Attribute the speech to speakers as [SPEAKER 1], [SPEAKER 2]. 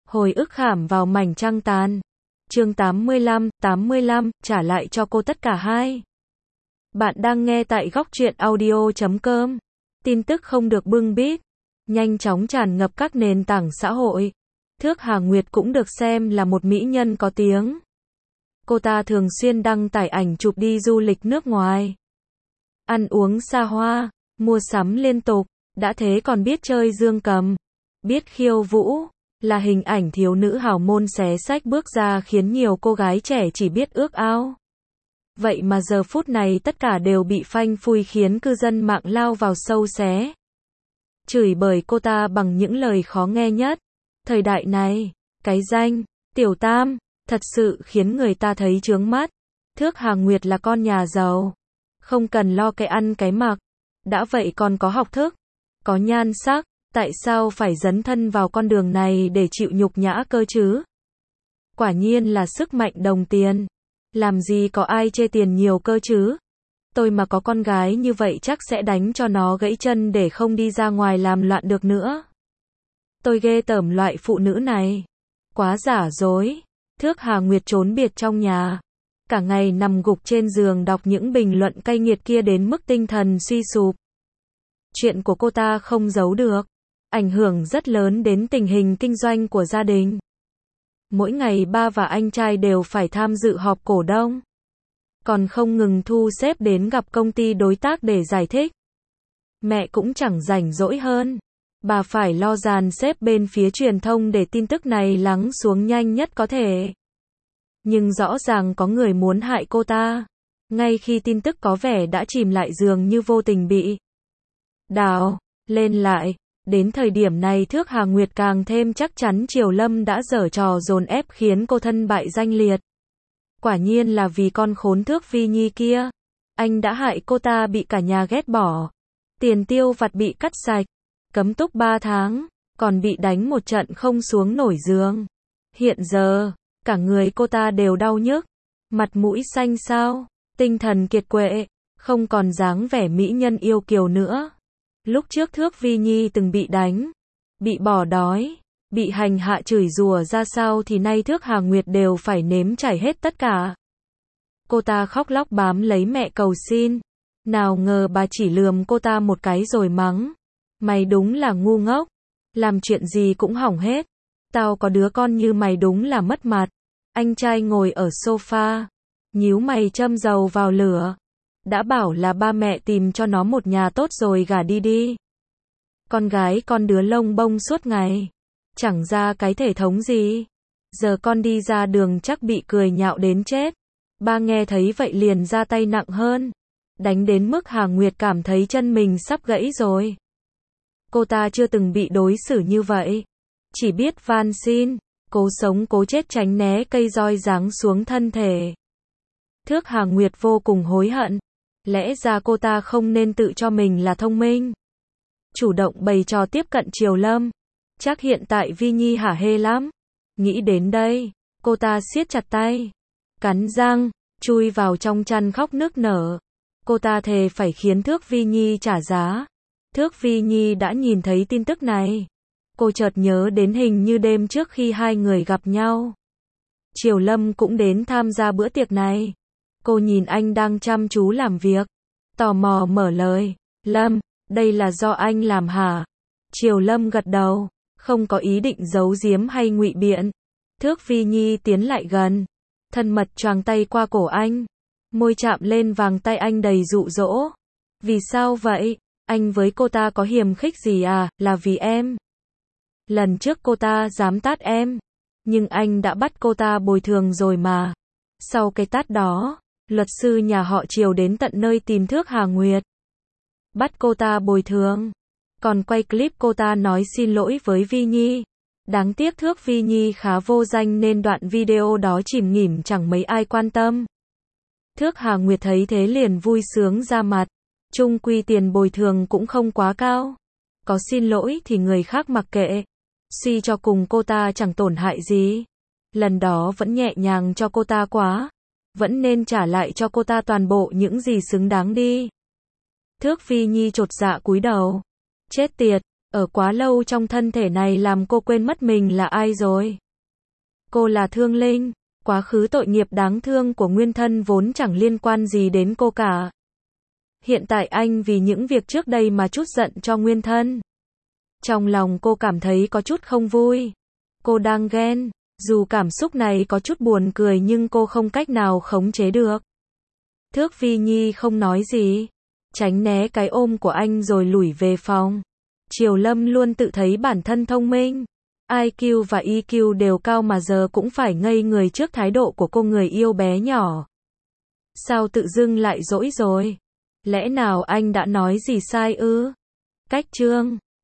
[SPEAKER 1] Hồi ức khảm vào mảnh trăng tàn. Chương 85, trả lại cho cô tất cả hai. Bạn đang nghe tại góc truyện audio.com. Tin tức không được bưng bít, nhanh chóng tràn ngập các nền tảng xã hội. Thước Hà Nguyệt cũng được xem là một mỹ nhân có tiếng. Cô ta thường xuyên đăng tải ảnh chụp đi du lịch nước ngoài, ăn uống xa hoa, mua sắm liên tục, đã thế còn biết chơi dương cầm, biết khiêu vũ, là hình ảnh thiếu nữ hào môn xé xách bước ra khiến nhiều cô gái trẻ chỉ biết ước ao. Vậy mà giờ phút này tất cả đều bị phanh phui khiến cư dân mạng lao vào sâu xé, chửi bới cô ta bằng những lời khó nghe nhất. Thời đại này, cái danh tiểu tam thật sự khiến người ta thấy chướng mắt. Thước Hà Nguyệt là con nhà giàu, không cần lo cái ăn cái mặc, đã vậy còn có học thức, có nhan sắc, tại sao phải dấn thân vào con đường này để chịu nhục nhã cơ chứ? Quả nhiên là sức mạnh đồng tiền, làm gì có ai chê tiền nhiều cơ chứ? Tôi mà có con gái như vậy chắc sẽ đánh cho nó gãy chân để không đi ra ngoài làm loạn được nữa. Tôi ghê tởm loại phụ nữ này, quá giả dối. Thước Hà Nguyệt trốn biệt trong nhà, cả ngày nằm gục trên giường đọc những bình luận cay nghiệt kia đến mức tinh thần suy sụp. Chuyện của cô ta không giấu được, ảnh hưởng rất lớn đến tình hình kinh doanh của gia đình. Mỗi ngày ba và anh trai đều phải tham dự họp cổ đông, còn không ngừng thu xếp đến gặp công ty đối tác để giải thích. Mẹ cũng chẳng rảnh rỗi hơn, bà phải lo dàn xếp bên phía truyền thông để tin tức này lắng xuống nhanh nhất có thể. Nhưng rõ ràng có người muốn hại cô ta, ngay khi tin tức có vẻ đã chìm lại dường như vô tình bị đào lên lại. Đến thời điểm này Thước Hà Nguyệt càng thêm chắc chắn Triều Lâm đã giở trò dồn ép khiến cô thân bại danh liệt. Quả nhiên là vì con khốn Thước Vi Nhi kia. Anh đã hại cô ta bị cả nhà ghét bỏ, tiền tiêu vặt bị cắt sạch, cấm túc 3 tháng, còn bị đánh một trận không xuống nổi giường. Hiện giờ, cả người cô ta đều đau nhức, mặt mũi xanh xao, tinh thần kiệt quệ, không còn dáng vẻ mỹ nhân yêu kiều nữa. Lúc trước Thước Vi Nhi từng bị đánh, bị bỏ đói, bị hành hạ chửi rủa ra sao thì nay Thước Hà Nguyệt đều phải nếm trải hết tất cả. Cô ta khóc lóc bám lấy mẹ cầu xin, nào ngờ bà chỉ lườm cô ta một cái rồi mắng. Mày đúng là ngu ngốc, làm chuyện gì cũng hỏng hết. Tao có đứa con như mày đúng là mất mặt. Anh trai ngồi ở sofa, nhíu mày châm dầu vào lửa. Đã bảo là ba mẹ tìm cho nó một nhà tốt rồi gả đi đi. Con gái con đứa lông bông suốt ngày, chẳng ra cái thể thống gì. Giờ con đi ra đường chắc bị cười nhạo đến chết. Ba nghe thấy vậy liền ra tay nặng hơn, đánh đến mức Hà Nguyệt cảm thấy chân mình sắp gãy rồi. Cô ta chưa từng bị đối xử như vậy, chỉ biết van xin, cố sống cố chết tránh né cây roi giáng xuống thân thể. Thước Hà Nguyệt vô cùng hối hận, lẽ ra cô ta không nên tự cho mình là thông minh, chủ động bày trò tiếp cận Triều Lâm. Chắc hiện tại Vi Nhi hả hê lắm. Nghĩ đến đây, cô ta siết chặt tay, cắn răng, chui vào trong chăn khóc nức nở. Cô ta thề phải khiến Thước Vi Nhi trả giá. Thước Vi Nhi đã nhìn thấy tin tức này, cô chợt nhớ đến hình như đêm trước khi hai người gặp nhau, Triều Lâm cũng đến tham gia bữa tiệc này. Cô nhìn anh đang chăm chú làm việc, tò mò mở lời, Lâm, đây là do anh làm hả? Triều Lâm gật đầu, không có ý định giấu giếm hay ngụy biện. Thước Vi Nhi tiến lại gần, thân mật choàng tay qua cổ anh, môi chạm lên vàng tay anh đầy dụ dỗ. Vì sao vậy? Anh với cô ta có hiềm khích gì à? Là vì em. Lần trước cô ta dám tát em, nhưng anh đã bắt cô ta bồi thường rồi mà. Sau cái tát đó, luật sư nhà họ Triều đến tận nơi tìm Thước Hà Nguyệt, bắt cô ta bồi thường, còn quay clip cô ta nói xin lỗi với Vi Nhi. Đáng tiếc Thước Vi Nhi khá vô danh nên đoạn video đó chìm nghỉm chẳng mấy ai quan tâm. Thước Hà Nguyệt thấy thế liền vui sướng ra mặt. Chung quy tiền bồi thường cũng không quá cao, có xin lỗi thì người khác mặc kệ, suy cho cùng cô ta chẳng tổn hại gì. Lần đó vẫn nhẹ nhàng cho cô ta quá, vẫn nên trả lại cho cô ta toàn bộ những gì xứng đáng đi. Thước Vi Nhi chột dạ cúi đầu. Chết tiệt, Ở quá lâu trong thân thể này làm cô quên mất mình là ai rồi. Cô là Thương Linh. Quá khứ tội nghiệp đáng thương của nguyên thân vốn chẳng liên quan gì đến cô cả. Hiện tại anh vì những việc trước đây mà trút giận cho nguyên thân. Trong lòng cô cảm thấy có chút không vui. Cô đang ghen. Dù cảm xúc này có chút buồn cười nhưng cô không cách nào khống chế được. Thước Phi Nhi không nói gì. Tránh né cái ôm của anh rồi lủi về phòng. Triều Lâm luôn tự thấy bản thân thông minh. IQ và EQ đều cao mà giờ cũng phải ngây người trước thái độ của cô người yêu bé nhỏ. Sao tự dưng lại dỗi rồi? Lẽ nào anh đã nói gì sai ư? Cách chương